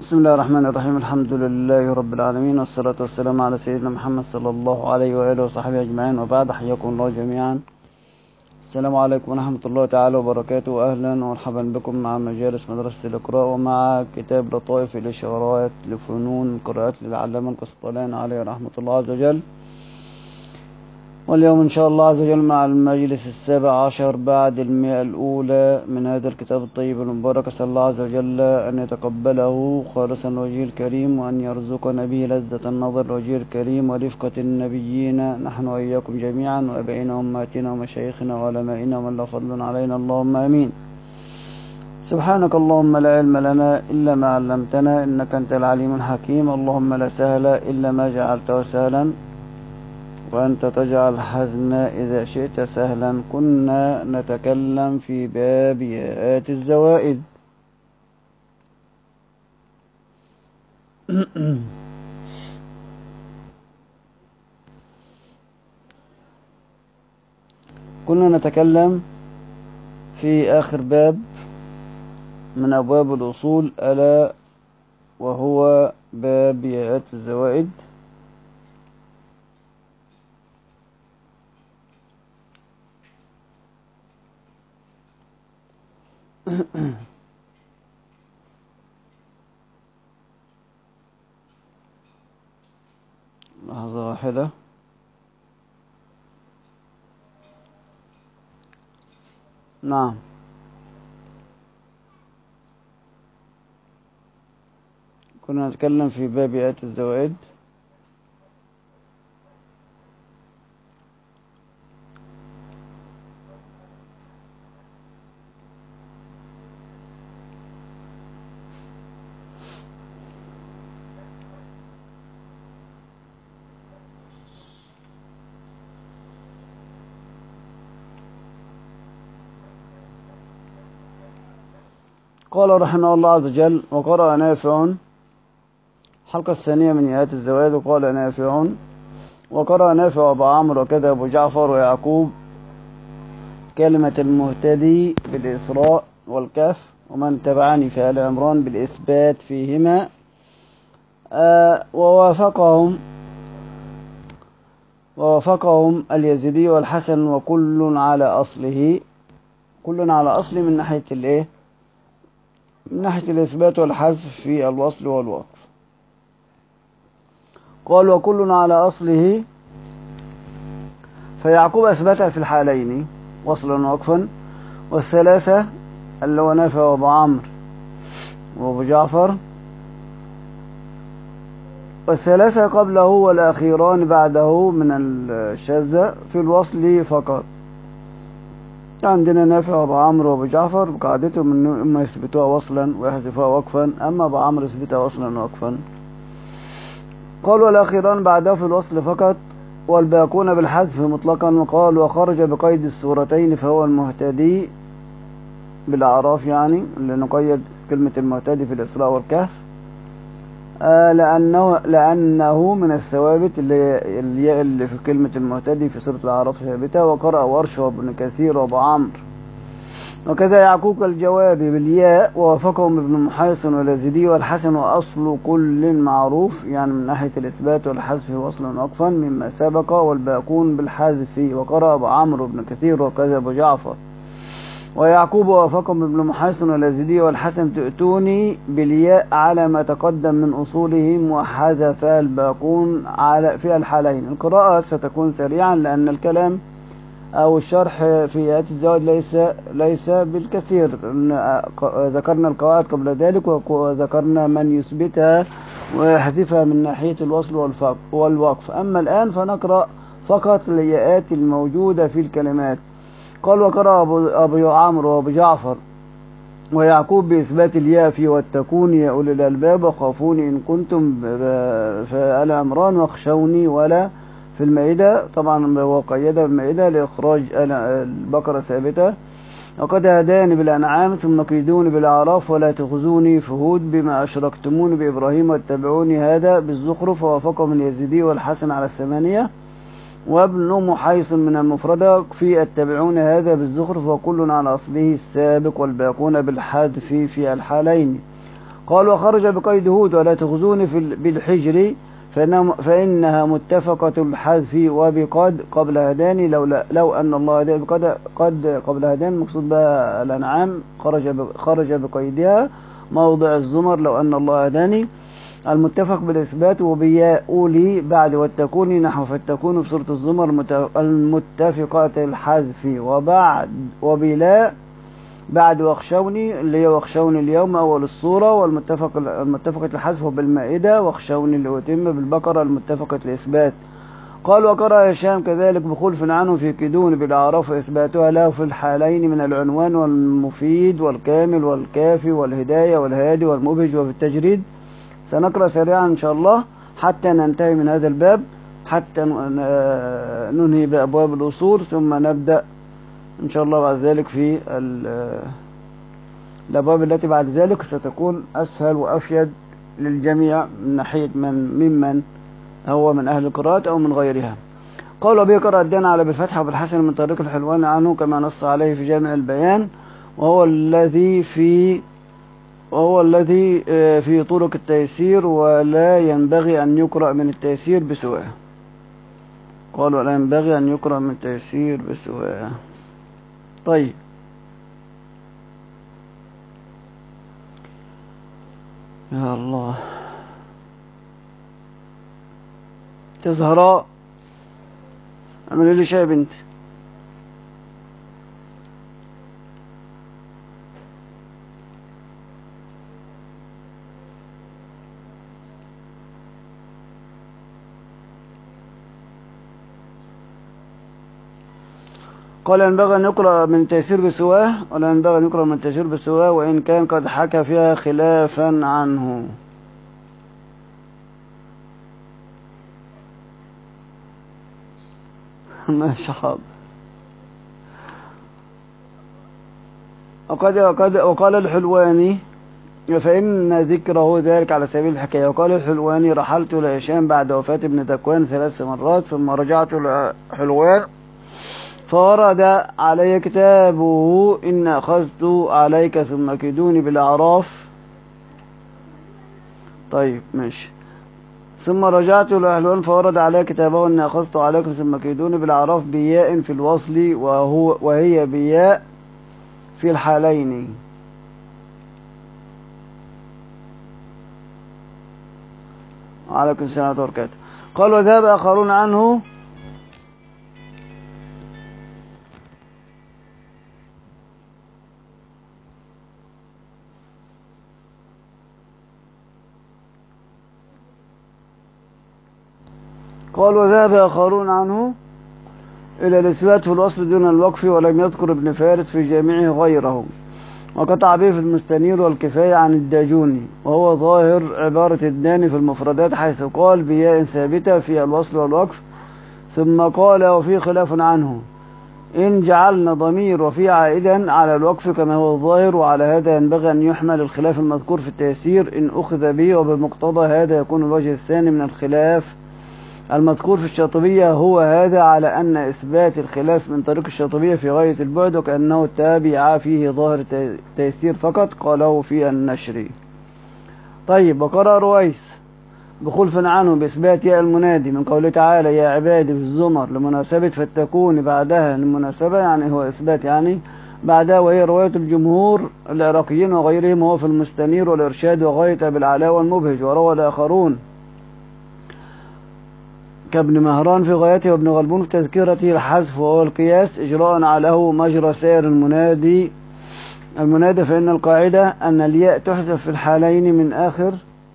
بسم الله الرحمن الرحيم. الحمد لله رب العالمين، والصلاة والسلام على سيدنا محمد صلى الله عليه وآله وصحبه أجمعين، وبعد. حياكم الله جميعا. السلام عليكم ورحمة الله تعالى وبركاته. أهلا ومرحبا بكم مع مجالس مدرسة الإقراء ومع كتاب لطائف الإشارات لفنون القراءات للعلامة القسطلاني عليه رحمة الله عز وجل. واليوم إن شاء الله عز وجل مع المجلس 17 بعد 100 الأولى من هذا الكتاب الطيب المبارك. أسأل الله عز وجل أن يتقبله خالصا لوجهه الكريم، وأن يرزقنا به لذة النظر لوجهه الكريم ورفقة النبيين، نحن وإياكم جميعا، وأبائنا وأمهاتنا ومشايخنا وعلمائنا ومن له فضل علينا، اللهم آمين. سبحانك اللهم لا علم لنا إلا ما علمتنا، إنك أنت العليم الحكيم. اللهم لا سهل إلا ما جعلته سهلا، وأنت تجعل الحزن إذا شئت سهلا. كنا نتكلم في باب ياءات الزوائد. كنا نتكلم في آخر باب من أبواب الأصول، ألا وهو باب ياءات الزوائد. لحظة واحدة. نعم، كنا نتكلم في باب ياءات الزوائد. قال رحمه الله عز وجل: وقرأ نافع الحلقة الثانية من ياءات الزوائد. وقال نافع: وقرأ نافع وأبو عمرو وكذا أبو جعفر ويعقوب كلمة المهتدي بالإسراء والكهف، ومن تبعني في آل عمران بالإثبات فيهما. ووافقهم اليزيدي والحسن، وكل على أصله. كل على أصله من ناحية الإيه؟ من ناحية الإثبات والحذف في الوصل والوقف. قال: وكل على أصله، فيعقوب أثبتها في الحالين وصلا ووقفا، والثلاثة اللي هو نافع وأبو عمرو وأبو جعفر، والثلاثة قبله والأخيران بعده من الشاذة في الوصل فقط. عندنا نافع وأبو عمرو وأبو جعفر بقاعدتهم إنه إما يثبتوها وصلا ويحذفوها وقفا، أما أبو عمرو يثبتها وصلا ووقفا. قال: والأخيران بعده في الوصل فقط، والباقون بالحذف مطلقا. وقال: وخرج بقيد السورتين فهو المهتدي بالأعراف، يعني اللي نقيد كلمة المهتدي في الإسراء والكهف، لأنه من الثوابت الياء اللي في كلمة المهتدي في سورة الأعراف ثابتة. وقرأ ورش وابن كثير وابو عمرو وكذا يعقوب الجواب بالياء، ووافقهم ابن محيصن واليزيدي والحسن. وأصل كل معروف، يعني من ناحية الإثبات والحذف وصلا وقفا مما سبق، والباقون بالحذف. وقرأ أبو عمرو وابن كثير وكذا أبو جعفر ويعقوب، ووافقهم ابن محيصن واليزيدي والحسن تؤتوني بالياء على ما تقدم من أصولهم، وحذف الباقون على في الحالين. القراءة ستكون سريعا لأن الكلام أو الشرح في ياءات الزوائد ليس بالكثير. ذكرنا القواعد قبل ذلك، وذكرنا من يثبتها ويحذفها من ناحية الوصل والوقف. أما الآن فنقرأ فقط الياءات الموجودة في الكلمات. قال: وقرأ أبو عمرو وأبو جعفر ويعقوب بإثبات الياء في واتقوني يا أولي الألباب، وخافوني إن كنتم في آل عمران، واخشوني ولا في المائدة. طبعا هو قيدها بالمائدة لإخراج البقرة ثابتة. وقد هداني بالأنعام ثم قيدوني بالأعراف، ولا تخزوني في هود بما أشركتموني بإبراهيم واتبعوني، هذا بالزخرف. ووافقهم اليزيدي والحسن على 8، وابن محيصن من المفردة في اتبعون هذا بالزخرف، وكل على أصله السابق، والباقون بالحذف في الحالين. قال وخرج بقيد هود ولا تخزوني بالحجر فإنها متفقة الحذف وبقد قبل هداني لو أن الله هداني قد قبل هداني مقصود بها الأنعام خرج بقيدها موضع الزمر لو أن الله هداني. المتفق بالإثبات وبياء أولي بعد والتكون نحو فالتكون في سورة الزمر المتفقة الحذف وبعد وبلا بعد واخشوني اللي هي واخشوني اليوم أول الصورة والمتفقة الحذف بالمائدة واخشوني اللي أتم بالبقرة المتفقة الإثبات. قال وقرأ هشام كذلك بخلف عنه في كدون بالأعراف إثباتها له في الحالين من العنوان والمفيد والكامل والكافي والهداية والهادي والمبهج وفي التجريد. سنقرأ سريعا إن شاء الله حتى ننتهي من هذا الباب حتى ننهي بأبواب الأصول ثم نبدأ إن شاء الله بعد ذلك في الأبواب التي بعد ذلك ستكون أسهل وأفيد للجميع من ناحية ممن هو من أهل القراءات أو من غيرها. قال وبه قرأ الدان على بالفتح وبالحسن من طريق الحلوان عنه كما نص عليه في جامع البيان وهو الذي في طرق التيسير ولا ينبغي أن يقرأ من التيسير بسواه. قال ولا ينبغي أن يقرأ من التيسير بسواه. طيب يا الله تزهراء اعملي لي شاي يا بنتي. قال ينبغي أن يقرأ من التيسير بسواه ولا ينبغي أن يقرأ من التيسير بسواه وإن كان قد حكى فيها خلافا عنه. ماشي حاضر. وقال الحلواني فإن ذكره ذلك على سبيل الحكاية. وقال الحلواني رحلت لهشام بعد وفاة ابن ذكوان 3 مرات ثم رجعت لحلوان فورد علي كتابه إن أخذت عليك ثم كدوني بالأعراف. طيب ماشي. ثم رجعت لأهلون فورد علي كتابه إن أخذت عليكم ثم كدوني بالأعراف بياء في الوصل وهي بياء في الحالين. وعليكم السلام ورحمة الله وبركاته. قال وذهب آخرون عنه إلى الإثبات في الوصل دون الوقف ولم يذكر ابن فارس في جامعه غيره وقطع به في المستنير والكفاية عن الداجوني وهو ظاهر عبارة الداني في المفردات حيث قال بياء ثابتة في الوصل والوقف ثم قال وفي خلاف عنه إن جعلنا ضمير وفي عائدا على الوقف كما هو الظاهر وعلى هذا ينبغي أن يحمل الخلاف المذكور في التيسير إن أخذ به وبمقتضى هذا يكون الوجه الثاني من الخلاف المذكور في الشاطبية هو هذا على أن إثبات الخلاف من طريق الشاطبية في غاية البعد وكأنه تابع فيه ظاهر التيسير فقط قاله في النشر. طيب وقرأ رويس بخلف عنه بإثبات ياء المنادي من قوله تعالى يا عبادي في الزمر لمناسبة فالتكون بعدها للمناسبة يعني هو إثبات يعني بعدها وهي رواية الجمهور العراقيين وغيرهم وهو في المستنير والإرشاد وغاية بالعلاء والمبهج. وروى الآخرون كابن مهران في غايته وابن غلبون في تذكرته الحذف وهو القياس إجراء عليه مجرى سائر المنادى فإن القاعدة أن الياء تحذف في الحالين من آخر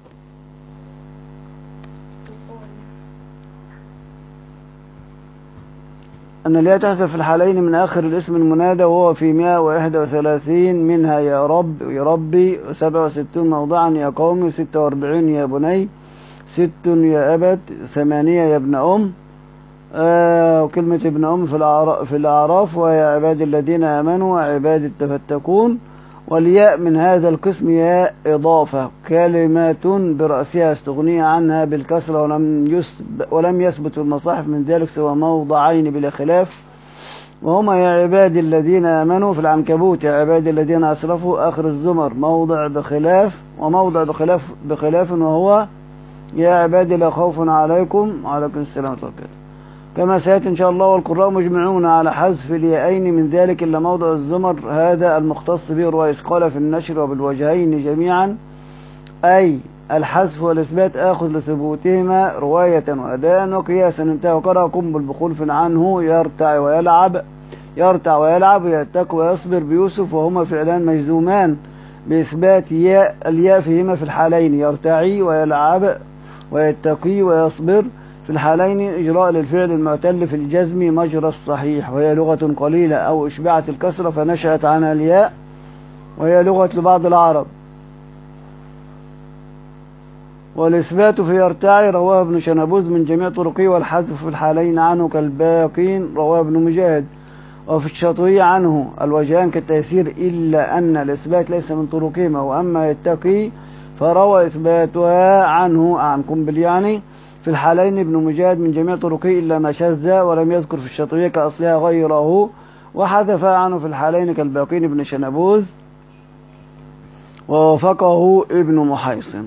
الاسم المنادى وهو في 131 منها يا رب يربي 67 موضعا يا قومي 46 يا بني 6 يا أبت 8 يا ابن أم وكلمة ابن أم في الأعراف ويا عباد الذين آمنوا وعباد التفتكون. والياء من هذا القسم ياء إضافة كلمات برأسها استغني عنها بالكسرة ولم يثبت في المصاحف من ذلك سوى موضعين بلا خلاف وهما يا عبادي الذين آمنوا في العنكبوت يا عبادي الذين أسرفوا آخر الزمر موضع بخلاف وموضع بخلاف وهو يا عبادي لا خوف عليكم وعليكم السلام ورحمة الله. كما سيأتي إن شاء الله. والقراء مجمعون على حذف اليائين من ذلك إلا موضع الزمر هذا المختص به الرئيس. قال في النشر وبالوجهين جميعا أي الحذف والإثبات آخذ لثبوتهما رواية وأداء وقياسا. انتهى. وقرأ قنبل بخلف عنه يرتع ويلعب ويتك ويصبر بيوسف وهما فعلان مجزومان بإثبات الياء فيهما في الحالين يرتعي ويلعب ويتقي ويصبر في الحالين إجراء للفعل المعتل في الجزم مجرى الصحيح وهي لغة قليلة أو إشبعت الكسرة فنشأت عنها الياء وهي لغة لبعض العرب. والإثبات في يرتعي رواه ابن شنبوذ من جميع طرقه والحذف في الحالين عنه كالباقين رواه ابن مجاهد. وفي الشاطبي عنه الوجهان كالتيسير إلا أن الإثبات ليس من طرقهما. وأما يتقي فروى إثباتها عنه عن قنبل يعني في الحالين ابن مجاهد من جميع طرقه إلا ما شذ ولم يذكر في الشاطبي كأصلها غيره وحذفها عنه في الحالين كالباقين ابن شنبوذ ووافقه ابن محيصن.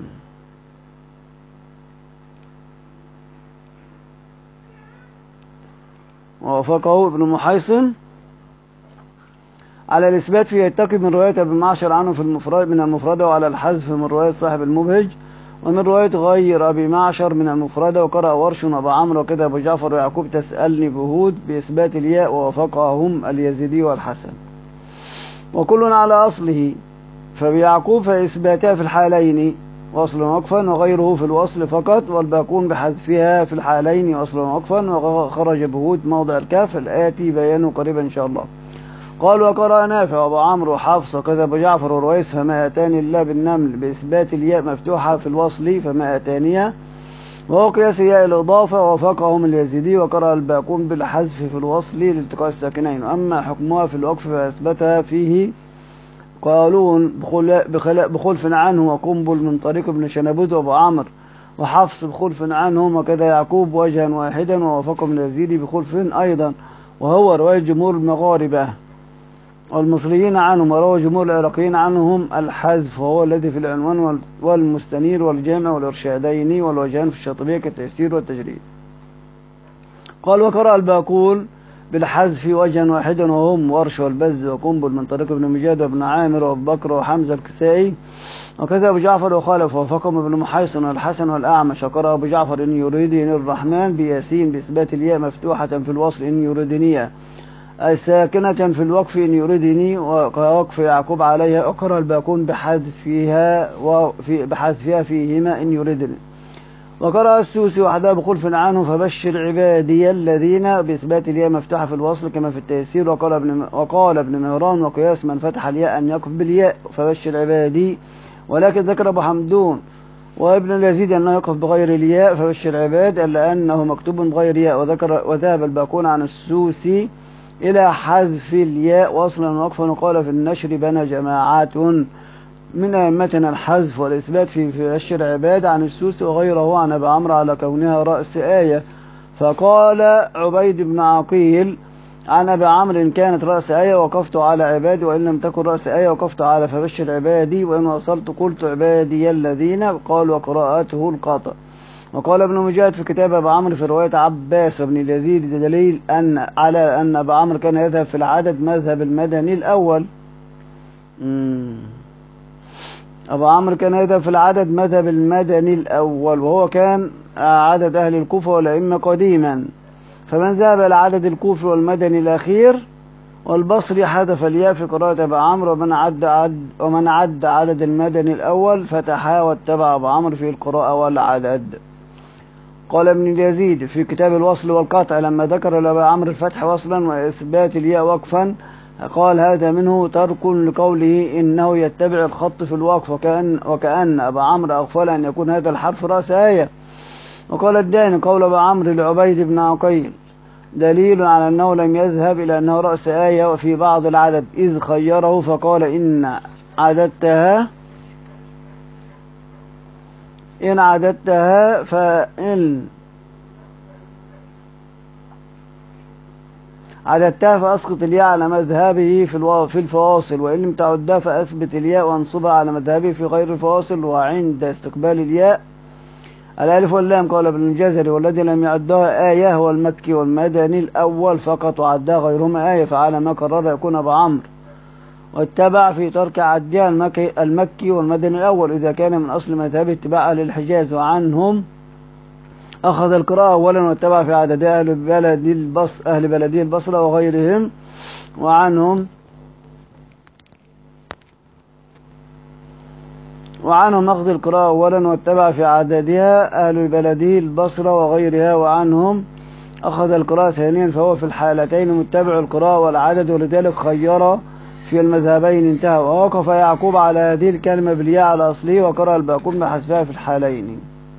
على الإثبات في يتقي من رواية ابن معشر عنه في المفرد من المفردة وعلى الحذف من رواية صاحب المبهج ومن رواية غير أبي معشر من المفردة. وقرأ ورش وأبو عمرو وكذا أبو جعفر ويعقوب تسألني بهود بإثبات الياء ووافقهم اليزيدي والحسن وكل على أصله. فبيعقوب فإثباتها في الحالين وصلا ووقفا وغيره في الوصل فقط والباقون بحذفها في الحالين وصلا ووقفا وخرج بهود موضع الكاف الآتي بيانه قريبا إن شاء الله. قال وقرأ نافع وابو عمرو وحفص وكذا ابو جعفر ورويس فما أتاني الله بالنمل بإثبات الياء مفتوحة في الوصل فما أتانية وهو قياس ياء الإضافة ووافقهم اليزيدي. وقرأ الباقون بالحذف في الوصل لالتقاء الساكنين. وأما حكمها في الوقف فأثبتها فيه قالون بخلف عنه وقنبل من طريق ابن شنبوذ وابو عمرو وحفص بخلف عنهم وكذا يعقوب وجها واحدا ووافقهم اليزيدي بخلف أيضا وهو رواية جمهور المغاربة والمصريين عنهم. وروى جمهور العراقيين عنهم الحذف وهو الذي في العنوان والمستنير والجامع والإرشادين والوجهان في الشاطبية كالتيسير والتجريد. قال وقرأ الباقون بالحذف وجها واحدا وهم ورش والبز وقنبل من طريق ابن مجاهد وابن عامر وابو بكر وحمزة الكسائي وكذا أبو جعفر وخالف ووافقهم ابن محيصن والحسن والأعمش. وقرأ أبو جعفر إن يريدني الرحمن بياسين بإثبات الياء مفتوحة في الوصل إن يريدني أي ساكنة في الوقف إن يريدني ووقف يعقوب عليها. أقرأ الباقون بحذفها فيهما إن يريدني. وقرأ السوسي وحدها بخلف عنه فبشر عبادي الذين بإثبات الياء مفتوحة في الوصل كما في التيسير. وقال ابن مهران وقياس من فتح الياء أن يقف بالياء فبشر عبادي ولكن ذكر أبو حمدون وابن اليزيد أنه يقف بغير الياء فبشر عباد إلا أنه مكتوب بغير ياء. وذهب الباقون عن السوسي إلى حذف الياء وصلا ووقفا. وقال في النشر بنى جماعات من أئمتنا الحذف والإثبات في بشر عباد عن السوسي وغيره عن أبي عمرو على كونها رأس آية. فقال عبيد بن عقيل عن أبي عمرو إن كانت رأس آية وقفت على عبادي وإن لم تكن رأس آية وقفت على فبشر عبادي وإن وصلت قلت عبادي الذين. قال وقراءته القاطع. وقال ابن مجاهد في كتاب أبي عمرو في رواية عباس وابن اليزيد دليل على أن أبي عمرو كان يذهب في العدد مذهب المدني الأول. أبو عمرو كان يذهب في العدد مذهب المدني الأول وهو كان عدد أهل الكوفة والأئمة قديما. فمن ذهب إلى عدد الكوفي والمدني الأخير والبصري حذف الياء في قراءة أبي عمرو ومن عد عدد المدني الأول فتحا واتبع أبو عمرو في القراءة والعدد. قال ابن اليزيد في كتاب الوصل والقطع لما ذكر لأبي عمرو الفتح وصلا وإثبات الياء وقفا قال هذا منه ترك لقوله إنه يتبع الخط في الوقف وكأن أبا عمرو أغفل أن يكون هذا الحرف رأس آية. وقال الداني قول أبا عمرو لعبيد بن عقيل دليل على أنه لم يذهب إلى أنه رأس آية وفي بعض العدد إذ خيره فقال إن عددتها فإن عددتها فأسقط الياء على مذهبه في الفواصل، وإن لم تعدها فأثبت الياء وانصبها على مذهبه في غير الفواصل. وعند استقبال الياء الألف واللام قال ابن الجزري والذي لم يعدها آية هو المكي والمدني الأول فقط، وعدها غيرهما آية، فعلى ما قرر يكون أبو عمرو. واتبع في ترك عدها المكي والمدني الأول إذا كان من أصل مذهبه اتباعا للحجاز، وعنهم أخذ القراءة أولا واتبع في عدد أهل بلدي البصرة وغيرهم، وعنهم أخذ القراءة أولا واتبع في عددها أهل بلدي البصرة وغيرها، وعنهم أخذ القراءة ثانيا، فهو في الحالتين متبع القراءة والعدد، ولذلك خير في المذهبين انتهى. ووقف يعقوب على هذه الكلمة بالياء على أصله، وقرأ الباقون بحذفها في الحالين.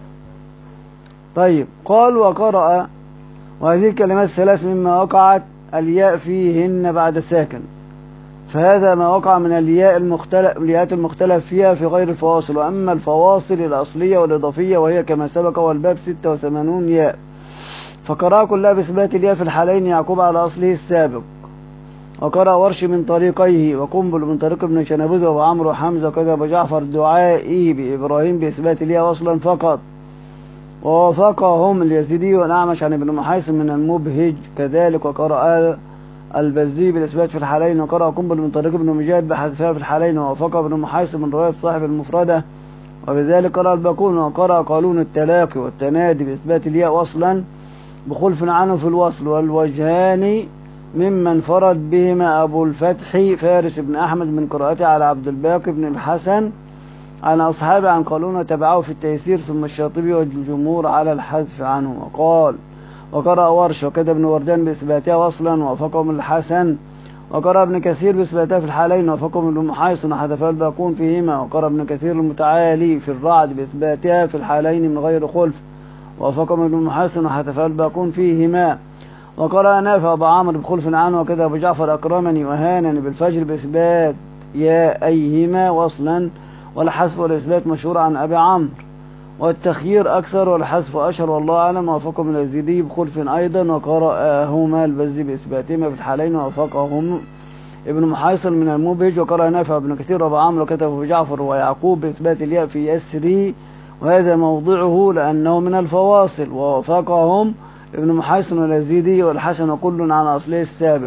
طيب، قال وقرأ، وهذه الكلمات الثلاث مما وقعت الياء فيهن بعد ساكن، فهذا ما وقع من الياءات المختلف فيها في غير الفواصل. وأما الفواصل الأصلية والإضافية وهي كما سبق، والباب 86 ياء، فقرأ كلها بإثبات الياء في الحالين، يعقوب على أصله السابق. وقرأ ورش من طريقيه، وقنبل من طريق ابن شنبوذ وأبو عمرو وحمزة، وكذا أبو جعفر دعائي بإبراهيم بإثبات الياء وصلا فقط. ووافقهم اليزيدي والأعمش عن ابن محيصن من المبهج كذلك. وقرأ البزي بالإثبات في الحالين، وقرأ قنبل من طريق ابن مجاهد بحذفها في الحالين، ووافق ابن محيصن من رواية صاحب المفردة، وبذلك قرأ الباقون. وقرأ قالون التلاقي والتنادي بإثبات الياء وصلا بخلف عنه في الوصل. والوجهان ممن فرد بهما أبو الفتح فارس بن أحمد من قراءته على عبد الباقي بن الحسن عن أصحابه عن قالون وتبعه في التيسير، ثم الشاطبي والجمهور على الحذف عنه. وقال وقرأ ورش وكذا ابن وردان بإثباتها وصلا ووافقهم الحسن. وقرأ ابن كثير بإثباتها في الحالين، ووافقهم ابن محيصن وحذفها الباقون فيهما. وقرأ ابن كثير المتعالي في الرعد بإثباتها في الحالين من غير خلف، ووافقهم ابن محيصن وحذفها الباقون فيهما. وقرأ نافع أبو عمرو بخلف عنه، وكذا أبو جعفر أكرمني وهانني بالفجر بإثبات يا أيهما وصلا، والحذف والإثبات مشهور عن أبي عمرو، والتخيير أكثر والحذف أشهر والله أعلم. ووافقهم اليزيدي بخلف أيضا، وقرأهما البزي بإثباتهما في الحالين، ووافقهم ابن محيصن من المبهج. وقرأ نافع ابن كثير وأبو عمرو وكتب أبو جعفر ويعقوب بإثبات الياء في يسري، وهذا موضعه لأنه من الفواصل. ووافقهم ابن محيصن واليزيدي والحسن وكل عن أصله السابق.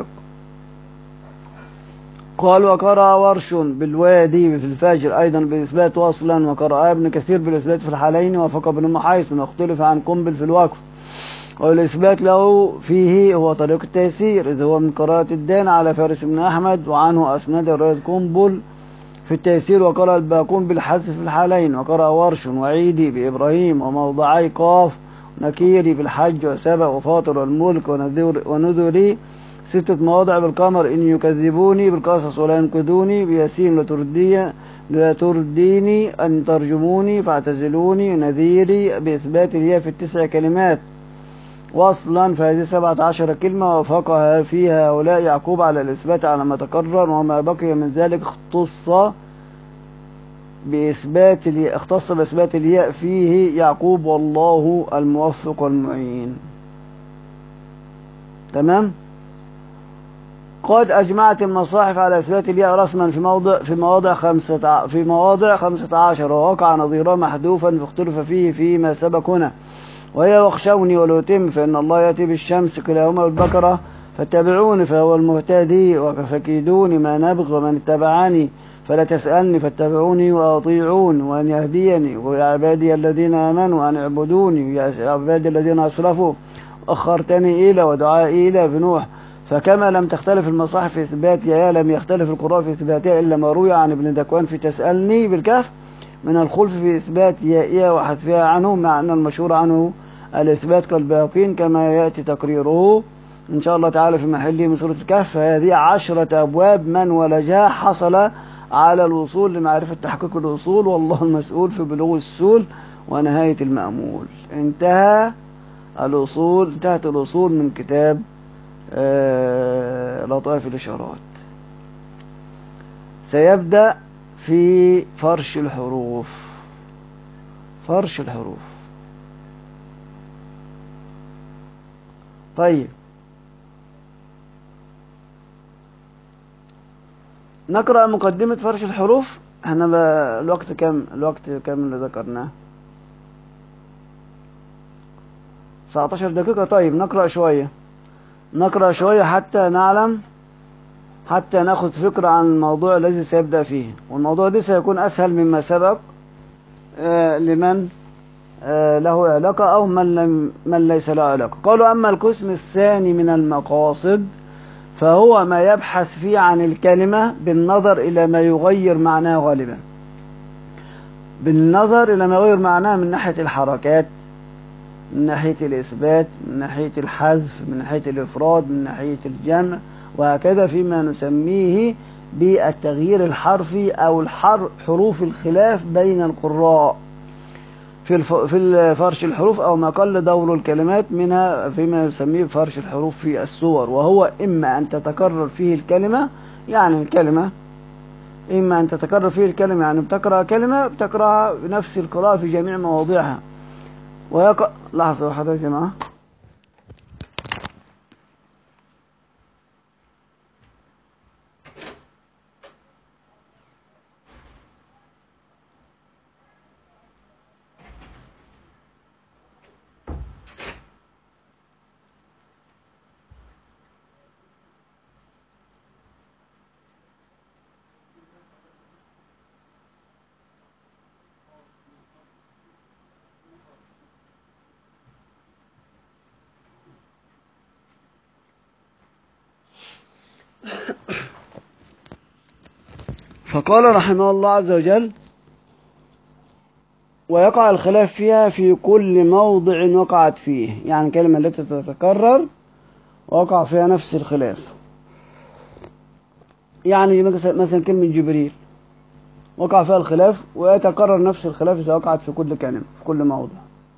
قال وقرأ ورش بالوادي في الفجر أيضا بإثبات وصلا، وقرأ ابن كثير بالإثبات في الحالين، ووافق ابن محيصن، واختلف عن قنبل في الوقف، والإثبات له فيه هو طريق التيسير، إذ هو من قراءة الدان على فارس بن أحمد، وعنه أسند رواية قنبل في التيسير. وقرأ الباقون بالحذف في الحالين. وقرأ ورش وعيدي بإبراهيم وموضعي قاف نكيري بالحج وسبأ وفاطر والملك ونذري 6 مواضع بالقمر، إن يكذبوني بالقصص ولا ينقذوني بياسين لترديني أن ترجموني فاعتزلوني نذيري بإثبات الياء في 9 كلمات وصلا، فهذه 17 كلمة. وفقها فيها هؤلاء يعقوب على الإثبات على ما تكرر، وما بقي من ذلك اختص بإثبات الياء فيه يعقوب، والله الموفق والمعين. تمام. قد أجمعت المصاحف على إثبات الياء رسما في مواضع 15، ووقع نظيرا محذوفا فاختلف فيما سبق هنا، وهي واخشوني والأتم، فإن الله يأتي بالشمس كلاهما بالبكرة، فاتبعوني فهو المهتدي، فكيدوني ما نبغ، ومن اتبعني فلا تسألني فاتبعوني وأطيعون، وأن يهديني، ويا عبادي الذين آمنوا أن اعبدوني، ويا عبادي الذين أسرفوا أخرتني إلى ودعائي إلى بنوح. فكما لم تختلف المصاحف في إثبات يا لم يختلف القراء في إثباتها إلا ما روي عن ابن دكوان في تسألني بالكهف من الخلف في إثبات يائها وحذفها عنه، مع أن المشهور عنه الإثبات كالباقين كما يأتي تقريره إن شاء الله تعالى في محله من سورة الكهف. فهذه 10 أبواب من ولجها حصل على الوصول لمعرفة تحقيق الأصول، والله المسؤول في بلوغ السول ونهاية المأمول. انتهت الأصول من كتاب لطائف الإشارات. سيبدأ في فرش الحروف. طيب، نقرأ مقدمة فرش الحروف. احنا الوقت كام اللي ذكرناه؟ 19 دقيقة. طيب نقرأ شوية حتى ناخذ فكرة عن الموضوع الذي سيبدأ فيه، والموضوع ده سيكون أسهل مما سبق لمن له علاقة أو من ليس له علاقة. قالوا: أما القسم الثاني من المقاصد فهو ما يبحث فيه عن الكلمة بالنظر إلى ما يغير معناه غالبا، من ناحية الحركات، من ناحية الإثبات، من ناحية الحذف، من ناحية الإفراد، من ناحية الجمع، وهكذا فيما نسميه بالتغيير الحرفي أو حروف الخلاف بين القراء في فرش الحروف، أو ما قل دور الكلمات منها فيما يسميه فرش الحروف في الصور. وهو إما أن تتكرر فيه الكلمة، يعني بتقرأ كلمة بتقرأها بنفس القراءة في جميع مواضعها. لحظة حضرتك يا جماعة. فقال رحمه الله عز وجل: ويقع الخلاف فيها في كل موضع وقعت فيه. يعني الكلمة التي تتكرر وقع فيها نفس الخلاف. يعني مثلا كلمة جبريل وقع فيها الخلاف، ويتكرر نفس الخلاف إذا وقعت في كل كلمة في كل موضع.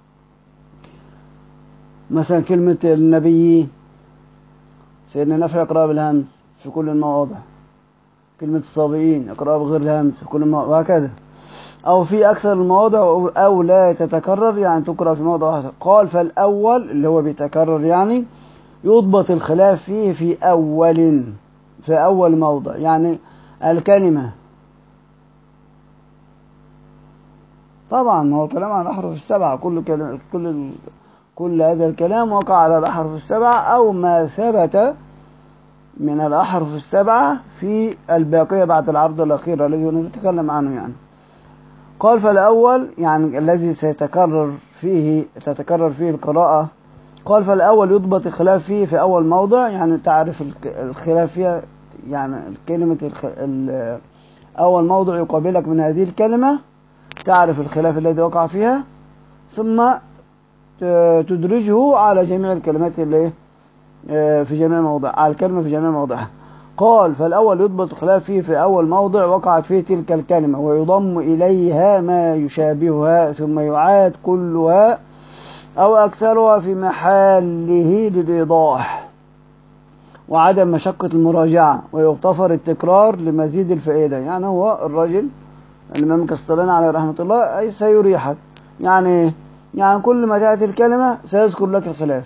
مثلا كلمة النبيين سيدنا نافع يقرأها بالهمز في كل المواضع. كلمة الصابئين يقرأها بغير الهمز في كل المواضع، وهكذا. أو في أكثر المواضع، أو لا تتكرر، يعني تقرأ في موضع واحد. قال: فالأول اللي هو بيتكرر يعني يضبط الخلاف فيه في أول موضع. يعني الكلمة، طبعا هو كلام على الأحرف السبعة، كل هذا الكلام وقع على الأحرف السبعة أو ما ثبت من الأحرف السبعة في الباقية بعد العرض الأخير الذي نتكلم عنه. يعني قال: فالأول يعني الذي تتكرر فيه القراءة. قال: فالأول يضبط الخلاف فيه في أول موضع، يعني تعرف الخلاف فيها، يعني كلمة أول موضع يقابلك من هذه الكلمة تعرف الخلاف الذي وقع فيها، ثم تدرجه على جميع الكلمات اللي في جميع مواضع، على الكلمة في جميع مواضعها. قال: فالأول يضبط الخلاف فيه في أول موضع وقعت فيه تلك الكلمة، ويضم إليها ما يشابهها، ثم يعاد كلها أو أكثرها في محله للإيضاح وعدم مشقة المراجعة، ويغتفر التكرار لمزيد الفائدة. يعني هو الرجل الإمام الكسطلاني عليه رحمة الله أي سيريحك، يعني كل ما جاءت الكلمة سيذكر لك الخلاف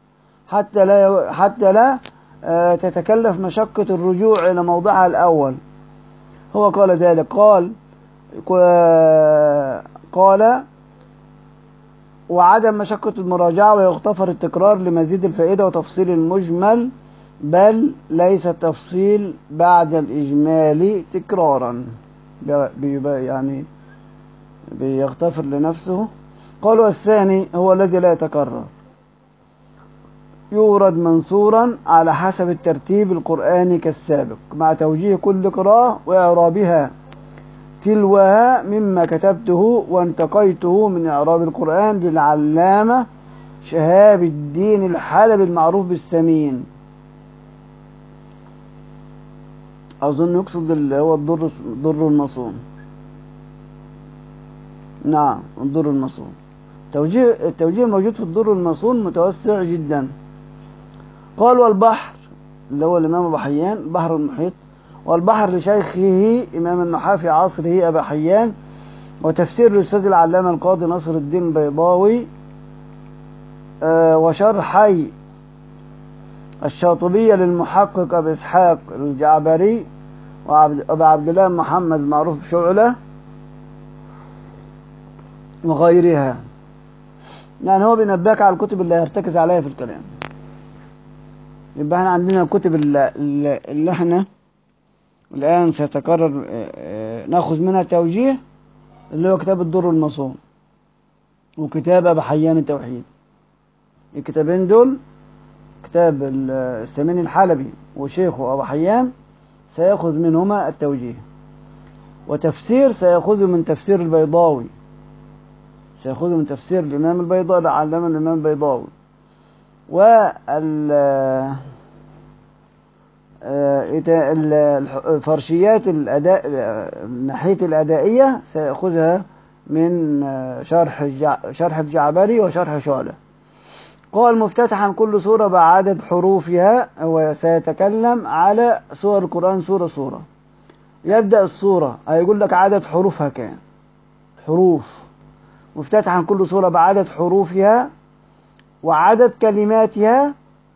حتى لا تتكلف مشقة الرجوع إلى موضعها الأول. هو قال ذلك، قال: وعدم مشقة المراجعة، ويغتفر التكرار لمزيد الفائدة وتفصيل المجمل، بل ليس التفصيل بعد الإجمال تكرارا، يعني بيغتفر لنفسه. قال: والثاني هو الذي لا يتكرر، يورد منصورا على حسب الترتيب القرآني كالسابق، مع توجيه كل قراءة وإعرابها تلوها مما كتبته وانتقيته من إعراب القرآن للعلامة شهاب الدين الحلبي المعروف بالسمين. أظن يقصد اللي هو الضر المصون. نعم، الضر المصون. التوجيه الموجود في الضر المصون متوسع جدا. قال: والبحر اللي هو الإمام أبو حيان، البحر المحيط، والبحر لشيخه إمام النحاة في عصره أبا حيان، وتفسير الأستاذ العلامة القاضي نصر الدين البيضاوي، وشرحي الشاطبية للمحقق أبي إسحاق الجعبري، وأبي عبد الله محمد المعروف بشعلة وغيرها. يعني هو بينبهك على الكتب اللي هيرتكز عليها في الكلام. يبقى احنا عندنا الكتب اللي احنا الآن سيتكرر ناخذ منها توجيه، اللي هو كتاب الدر المصون وكتاب أبي حيان التوحيد. الكتابين دول كتاب السمين الحلبي وشيخه أبو حيان سيأخذ منهما التوجيه، وتفسير سيأخذه من تفسير البيضاوي، سيأخذه من تفسير الإمام البيضاوي لعلم الإمام البيضاوي. فرشيات الأداء ناحية الأدائية سيأخذها من شرح الجعبري وشرح شعلة. قال مفتتحا كل سورة بعدد حروفها، وسيتكلم على سور القرآن سورة سورة. يبدأ السورة هيقول لك عدد حروفها كام حروف، مفتتحا كل سورة بعدد حروفها وعدد كلماتها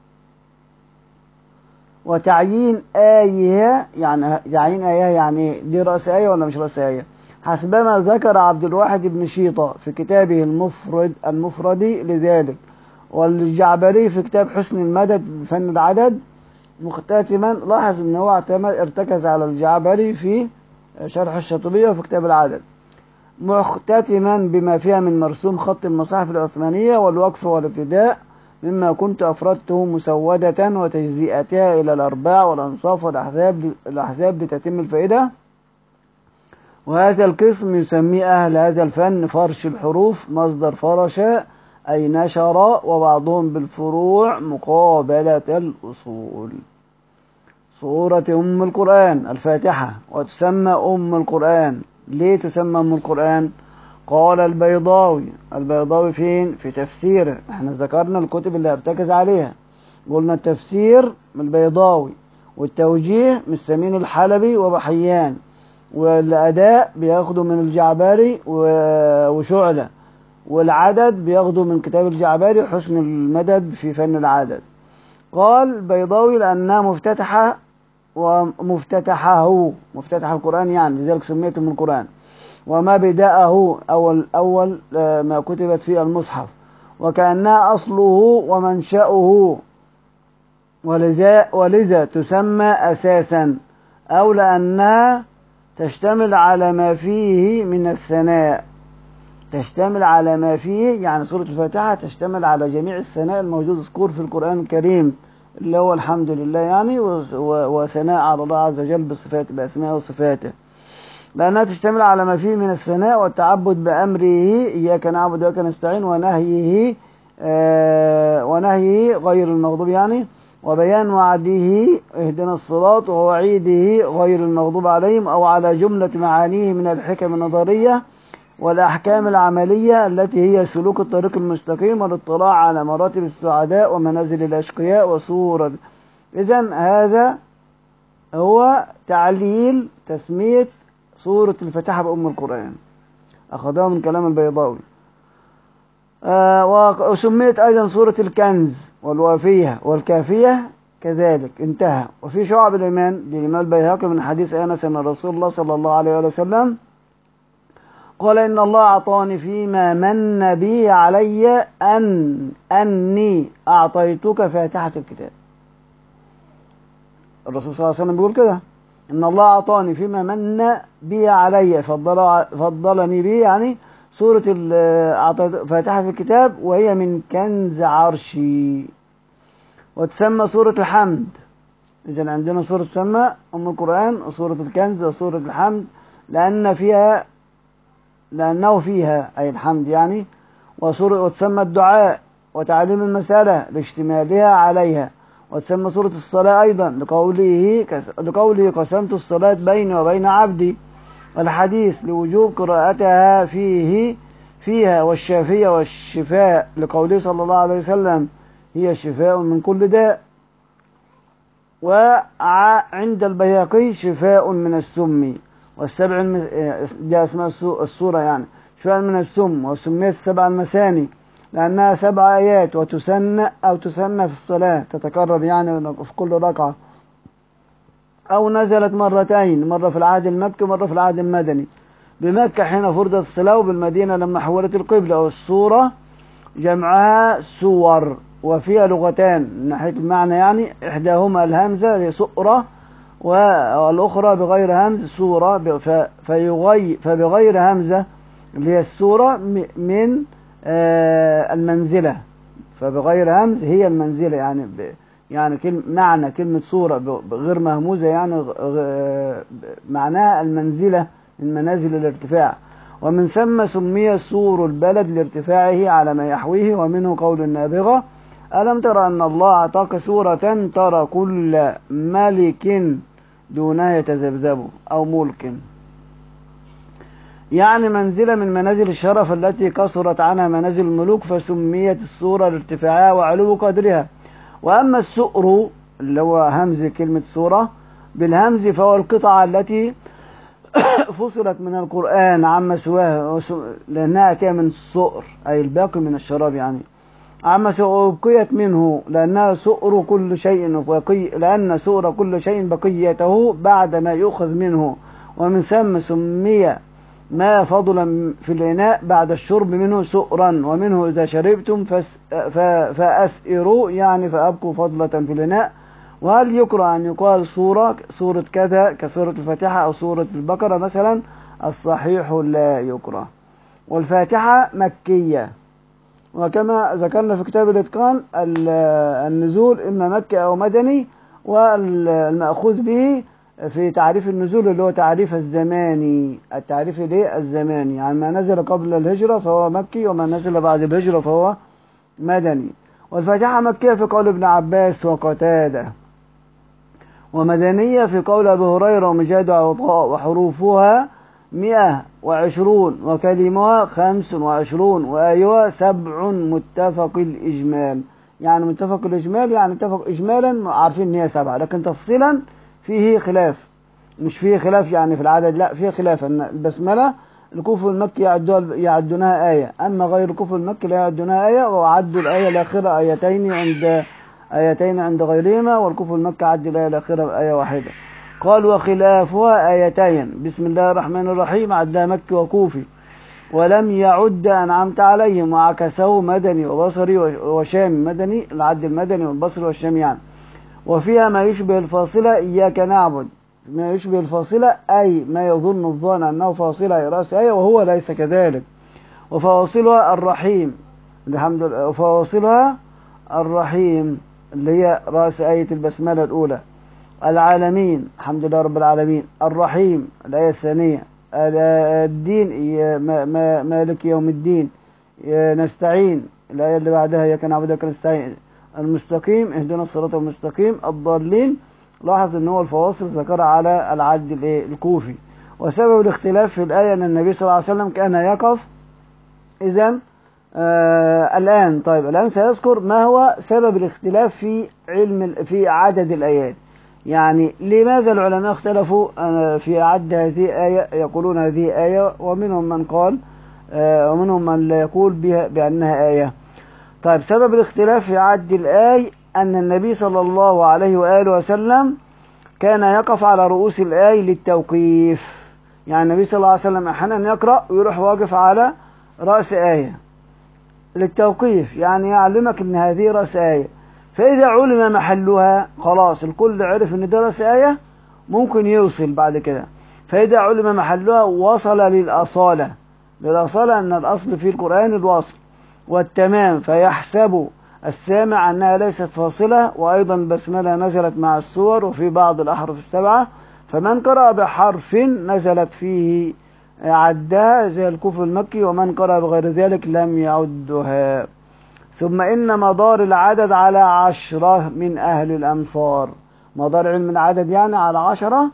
وتعيين آيها. يعني تعيين آيها يعني دي رأس آية ولا مش رأس آية، حسبما ذكر عبد الواحد بن شيطة في كتابه المفردي لذلك، والجعبري في كتاب حسن المدد فن العدد مختتما. لاحظ ان هو ارتكز على الجعبري في شرح الشاطبية وفي كتاب العدد، مختتما بما فيها من مرسوم خط المصاحف العثمانية والوقف والابتداء، مما كنت أفردته مسودة وتجزئتها إلى الأرباع والأنصاف والأحزاب لتتم الفائدة. وهذا القسم يسميه أهل هذا الفن فرش الحروف، مصدر فرش أي نشر، وبعضهم بالفروع مقابلة الأصول. سورة أم القرآن الفاتحة، وتسمى أم القرآن. ليه تسمى أم القرآن؟ قال البيضاوي فين؟ في تفسيره. احنا ذكرنا الكتب اللي ارتكز عليها، قلنا التفسير من البيضاوي، والتوجيه من السمين الحلبي وأبو حيان، والأداء بياخدوا من الجعبري وشعلة، والعدد بياخدوا من كتاب الجعبري حسن المدد في فن العدد. قال البيضاوي لأنها مفتتحة ومفتتحه مفتتح القرآن، يعني لذلك سميته من القرآن، وما بدأه أول ما كتبت في المصحف، وكأنها أصله ومنشأه، ولذا تسمى أساسا، أو لأنها تشتمل على ما فيه من الثناء. تشتمل على ما فيه، يعني سورة الفاتحة تشتمل على جميع الثناء الموجود مذكور في القرآن الكريم، اللي هو الحمد لله يعني، وثناء على الله عز وجل بصفات بأسماء وصفاته، لأنها تشتمل على ما فيه من الثناء والتعبد بأمره إياك نعبد وإياك نستعين، ونهيه غير المغضوب يعني، وبيان وعده اهدنا الصراط، ووعيده غير المغضوب عليهم، أو على جملة معانيه من الحكم النظرية والأحكام العملية التي هي سلوك الطريق المستقيم والاطلاع على مراتب السعداء ومنازل الأشقياء وصورة. إذن هذا هو تعليل تسمية سورة الفاتحة بأم القرآن، أخذها من كلام البيضاوي. وسميت أيضا سورة الكنز والوافية والكافية كذلك، انتهى. وفي شعب الإيمان للإمام البيهقي من حديث أنس أن رسول الله صلى الله عليه وسلم قال إن الله أعطاني فيما من به علي أني أعطيتك فاتحة الكتاب. الرسول صلى الله عليه وسلم بيقول كده، إن الله أعطاني فيما من به علي، فضلني به، يعني سورة فاتحة الكتاب، وهي من كنز عرشي. وتسمى سورة الحمد. إذن عندنا سورة تسمى أم القرآن، وسورة الكنز، وسورة الحمد، لأنه فيها أي الحمد يعني. وتسمى الدعاء وتعليم المسألة لاشتمالها عليها. وتسمى سورة الصلاة أيضا لقوله قسمت الصلاة بيني وبين عبدي، والحديث لوجوب قراءتها فيها، والشافية والشفاء لقوله صلى الله عليه وسلم هي شفاء من كل داء. وعند البيهقي شفاء من السم، والسبع دي اسماء السورة يعني، شفاء من السم، وسميت السبع المثاني لأنها 7 آيات، وتسنى في الصلاة، تتكرر يعني في كل ركعة، أو نزلت مرتين، مرة في العهد المكي ومرة في العهد المدني. بمكة حين فرضت الصلاة، وبالمدينة لما حولت القبلة. والسورة جمعها سور، وفيها لغتان من ناحية المعنى، يعني إحداهما الهمزة لسؤرة، والأخرى بغير همز سورة، فبغير همزة اللي هي السورة من المنزلة، فبغير همز هي المنزلة، يعني معنى كلمة سورة غير مهموزة، يعني معناها المنزلة من منازل الارتفاع. ومن ثم سمي سور البلد لارتفاعه على ما يحويه. ومنه قول النابغة: ألم تر أن الله أعطاك سورة ترى كل ملك دونها يتذبذب، أو ملك، يعني منزلة من منازل الشرف التي كثرت عنها منازل الملوك، فسميت السورة لارتفاعها وعلو قدرها. وأما السؤر اللي هو همز كلمة سورة بالهمز، فهو القطعة التي فصلت من القرآن عما سواه، لأنها كان من السؤر أي الباقي من الشراب، يعني عما سئقيت منه، لأنها سؤر كل شيء لأن سؤر كل شيء بقيته بعد ما يؤخذ منه. ومن ثم سمي ما فضل في الإناء بعد الشرب منه سؤرا. ومنه إذا شربتم فأسئروا، يعني فأبقوا فضلة في الإناء. وهل يكره أن يقال سورة كذا كسورة الفاتحة أو سورة البقرة مثلا؟ الصحيح لا يكره. والفاتحة مكية، وكما ذكرنا في كتاب الإتقان النزول إما مكي أو مدني، والمأخوذ به في تعريف النزول اللي هو تعريف الزماني، التعريف الزماني، يعني ما نزل قبل الهجرة فهو مكي، وما نزل بعد الهجرة فهو مدني. والفاتحة مكية في قول ابن عباس وقتادة، ومدنية في قول أبي هريرة ومجاهد وعطاء. وحروفها 120 وكلمها 25 وآيها 7 متفق الإجمال. يعني متفق الإجمال يعني اتفق إجمالا عارفين إن هي 7، لكن تفصيلا فيه خلاف، مش فيه خلاف يعني في العدد، لا فيه خلاف. أن البسملة الكفر المكي يعدونها آية، أما غير الكفر المكي لا يعدونها آية، وعدوا الآية الأخيرة آيتين عند غيرهما، والكفر المكي عد الآية الأخيرة بآية واحدة. قال: وخلافها آيتين، بسم الله الرحمن الرحيم عدها مكي وكوفي، ولم يعد أنعمت عليهم، وعكسه مدني وبصري وشامي، مدني العد المدني والبصري والشامي يعني. وفيها ما يشبه الفاصلة إياك نعبد، ما يشبه الفاصلة أي ما يظن الظان أنه فاصلة أي رأس آية وهو ليس كذلك. وفواصلها الرحيم، الحمد لله، وفواصلها الرحيم اللي هي رأس آية البسملة الأولى. العالمين، الحمد لله رب العالمين. الرحيم الآية الثانية. الدين مالك يوم الدين. نستعين الآية اللي بعدها إياك نعبد وإياك نستعين. المستقيم اهدنا الصراط المستقيم. الضالين، لاحظ ان هو الفواصل ذكرها على العد الكوفي. وسبب الاختلاف في الآية ان النبي صلى الله عليه وسلم كان يقف. إذن الآن الآن سيذكر ما هو سبب الاختلاف في عدد الآيات. يعني لماذا العلماء اختلفوا في عد هذه آية؟ يقولون هذه آية، ومنهم من قال ومنهم من لا يقول بأنها آية. سبب الاختلاف في عد الآية أن النبي صلى الله عليه وآله وسلم كان يقف على رؤوس الآية للتوقيف. يعني النبي صلى الله عليه وسلم أحيانا يقرأ ويروح واقف على رأس آية للتوقيف، يعني يعلمك أن هذه رأس آية، فإذا علم محلها خلاص الكل عرف أن ده رأس آية، ممكن يوصل بعد كده. فإذا علم محلها وصل للأصالة أن الأصل في القرآن الوصل والتمام، فيحسب السامع أنها ليست فاصلة. وأيضا البسملة نزلت مع السور وفي بعض الأحرف السبعة، فمن قرأ بحرف نزلت فيه عدها زي الكفر المكي، ومن قرأ بغير ذلك لم يعدها. ثم إن مدار العدد على 10 من أهل الأمصار، مدار علم العدد يعني على 10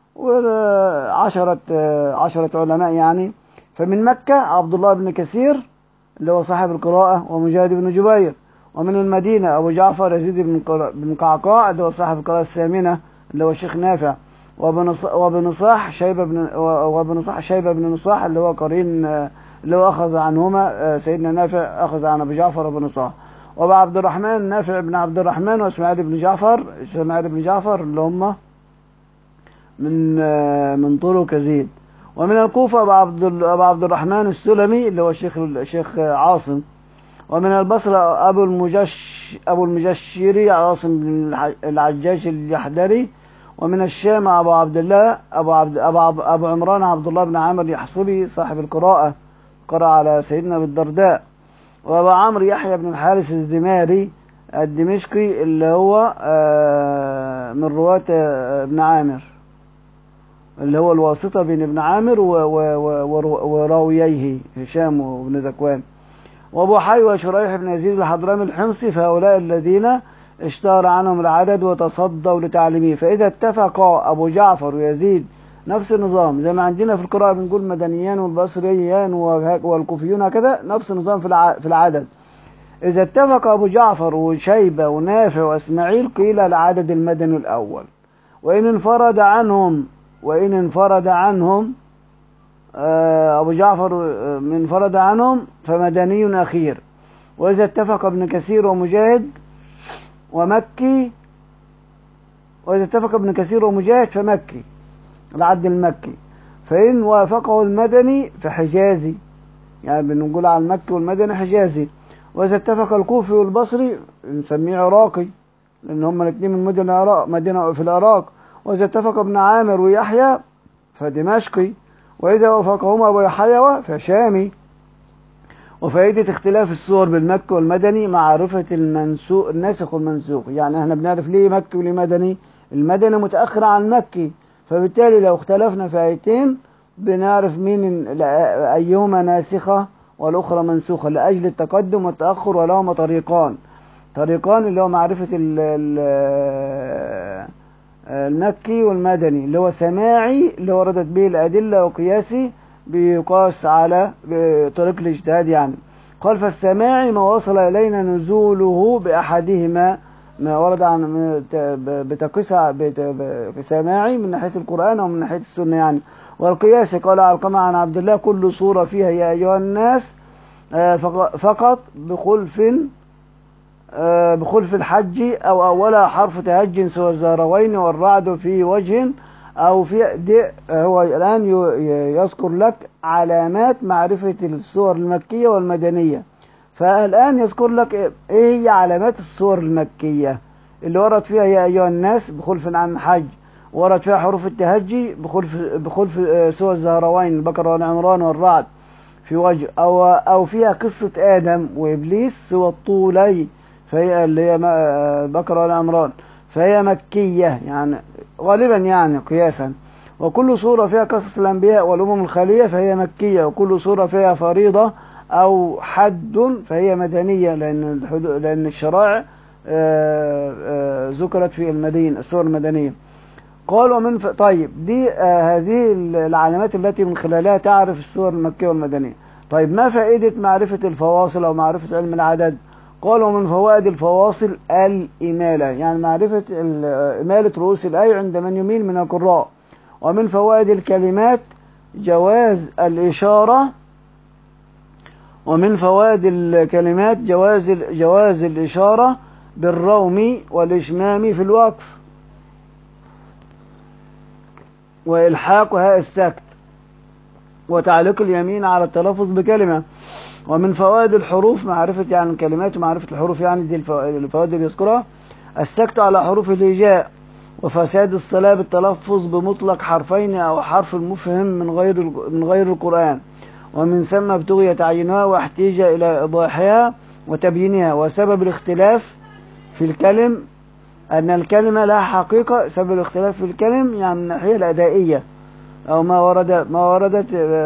10 علماء يعني. فمن مكة عبد الله بن كثير اللي هو صاحب القراءة ومجاهد بن جبير. ومن المدينة أبو جعفر يزيد بن قعقاع اللي هو صاحب القراءة الثامنة اللي هو شيخ نافع. وابن نصاح شيبة بن نصاح اللي هو قرين اللي هو أخذ عنهما سيدنا نافع، أخذ عن أبو جعفر وابن نصاح. وأبو عبد الرحمن نافع بن عبد الرحمن وإسماعيل بن جعفر اللي هم من طرق يزيد. ومن الكوفة أبو عبد الرحمن السلمي اللي هو الشيخ عاصم. ومن البصرة أبو المجشري عاصم بن العجاج اليحدري. ومن الشام أبو عبد الله أبو عمران عبد الله بن عامر اليحصبي صاحب القراءة، قرأ على سيدنا بالدرداء. وأبو عمرو يحيى بن الحارث الزماري الدمشقي اللي هو من رواة ابن عامر، اللي هو الواسطة بين ابن عامر وراوييه هشام وابن ذكوان. وابو حيوة شريح بن يزيد الحضرمي الحمصي، فهؤلاء الذين اشتهر عنهم العدد وتصدوا لتعليمه. فإذا اتفقا أبو جعفر ويزيد نفس النظام، زي ما عندنا في القراءة بنقول مدنيان والبصريان والكوفيون، هكذا نفس النظام في العدد. إذا اتفق أبو جعفر وشيبة ونافع وإسماعيل قيل العدد المدني الأول. وإن انفرد عنهم أبو جعفر منفرد عنهم فمدني أخير. وإذا اتفق ابن كثير ومجاهد فمكي العد المكي. فإن وافقه المدني فحجازي، يعني بنقول على المكي والمدني حجازي. وإذا اتفق الكوفي والبصري نسميه عراقي، لأن هما الاثنين من مدينة في العراق. وإذا اتفق ابن عامر ويحيى فدمشقي. وإذا وافقهما أبو حيوة فشامي. وفائدة اختلاف الصور بالمكي والمدني معرفة الناسخ والمنسوخ. يعني احنا بنعرف ليه مكي وليه مدني. المدني متأخر عن المكي، فبالتالي لو اختلفنا في آيتين بنعرف مين أيهما ناسخة والأخرى منسوخة لأجل التقدم والتأخر. ولهما طريقان اللي هو معرفة المكي والمدني، اللي هو سماعي اللي وردت به الأدلة، وقياسي بيقاس على بطريق الاجتهاد. يعني قال فالسماعي ما وصل إلينا نزوله بأحدهما، ما ورد عن بتقيس بسماعي من ناحية القرآن أو من ناحية السنة يعني. والقياسي قال علقمة عن عبد الله كل صورة فيها يا أيها الناس فقط بخلف الحج أو أولها حرف تهج سوى الزهروين والرعد في وجه أو في دي. هو الآن يذكر لك علامات معرفة الصور المكية والمدنية. فالآن يذكر لك إيه هي علامات الصور المكية اللي ورد فيها يا أيها الناس بخلف عن الحج، ورد فيها حروف التهجي بخلف سوى الزهروين البقرة والعمران والرعد في وجه، أو فيها قصة آدم وإبليس سوى الطولي فهي اللي هي البقرة والعمران، فهي مكية يعني غالبا يعني قياسا. وكل صورة فيها قصص الأنبياء والأمم الخالية فهي مكية. وكل صورة فيها فريضة أو حد فهي مدنية، لأن الشرائع ذكرت في السور المدنية. قال ومن طيب دي هذه العلامات التي من خلالها تعرف السور المكية والمدنية. طيب ما فائدة معرفة الفواصل أو معرفة علم العدد؟ قال ومن فوائد الفواصل الإمالة، يعني معرفة إمالة رؤوس الآية عند من يميل من القراء. ومن فوائد الكلمات جواز الإشارة. ومن فوائد الكلمات جواز الإشارة بالروم والإشمام في الوقف وإلحاق هاء السكت وتعليق اليمين على التلفظ بكلمة. ومن فوائد الحروف معرفة يعني الكلمات ومعرفة الحروف، يعني دي الفوائد اللي بيذكرها: السكت على حروف الهجاء، وفساد الصلاة بالتلفظ بمطلق حرفين أو حرف المفهم من غير القرآن، ومن ثم ابتغي تعيينها واحتيج إلى إيضاحها وتبيينها. وسبب الاختلاف في الكلم أن الكلمة لها حقيقة. سبب الاختلاف في الكلم يعني من الناحية الأدائية، أو ما ورد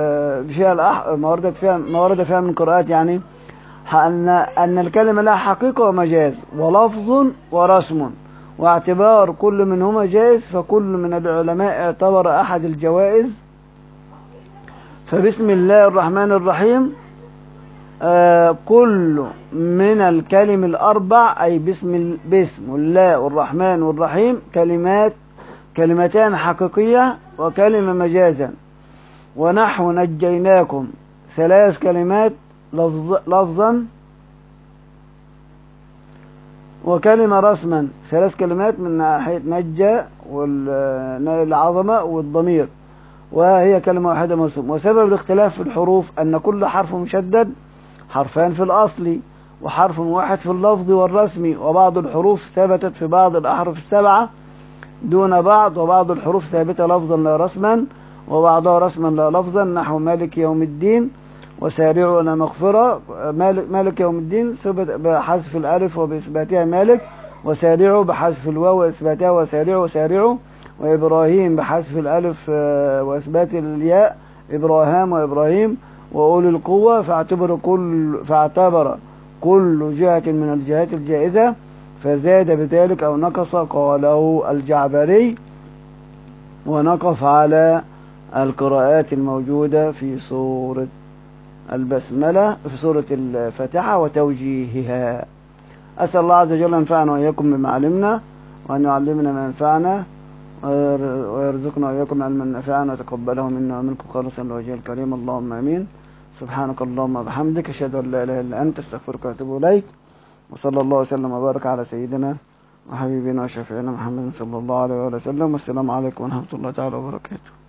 فيها من قراءات، يعني أن الكلمة لها حقيقة ومجاز ولفظ ورسم، واعتبار كل منهما جائز. فكل من العلماء اعتبر أحد الجوائز. فبسم الله الرحمن الرحيم كل من الكلم الأربع، أي بسم الله والرحمن والرحيم كلمتان حقيقية وكلمة مجازا. ونحو نجيناكم 3 كلمات لفظا وكلمة رسما 3 كلمات من ناحية نجى والعظمة والضمير، وهي كلمة واحدة مرسوم. وسبب الاختلاف في الحروف أن كل حرف مشدد حرفان في الأصل وحرف واحد في اللفظ والرسم، وبعض الحروف ثبتت في بعض الأحرف السبعة دون بعض، وبعض الحروف ثابتة لفظا لا رسما وبعضها رسما لا لفظا، نحو مالك يوم الدين وسارعوا إلى مغفرة. مالك يوم الدين ثبت بحذف الألف وبإثباتها مالك، وسارعوا بحذف الواو وإثباتها وسارعوا سارعوا. وإبراهيم بحذف الألف وإثبات الياء إبراهام وإبراهيم. وأولي القوة فاعتبر كل جهة من الجهات الجائزة فزاد بذلك أو نقص، قاله الجعبري. ونقف على القراءات الموجودة في سورة البسملة في سورة الفاتحة وتوجيهها. أسأل الله عز وجل أن ينفعنا وإياكم بما علمنا، وأن يعلمنا ما ينفعنا، ويرزقنا وإياكم علما نافعا، ويتقبله منا ومنكم خالصا لوجهه الكريم، اللهم آمين. سبحانك اللهم وبحمدك، أشهد أن لا إله إلا أنت، أستغفرك وأتوب إليك. وصلى الله وسلم وبارك على سيدنا وحبيبنا وشفيعنا محمد صلى الله عليه وآله وسلم. والسلام عليكم ورحمة الله تعالى وبركاته.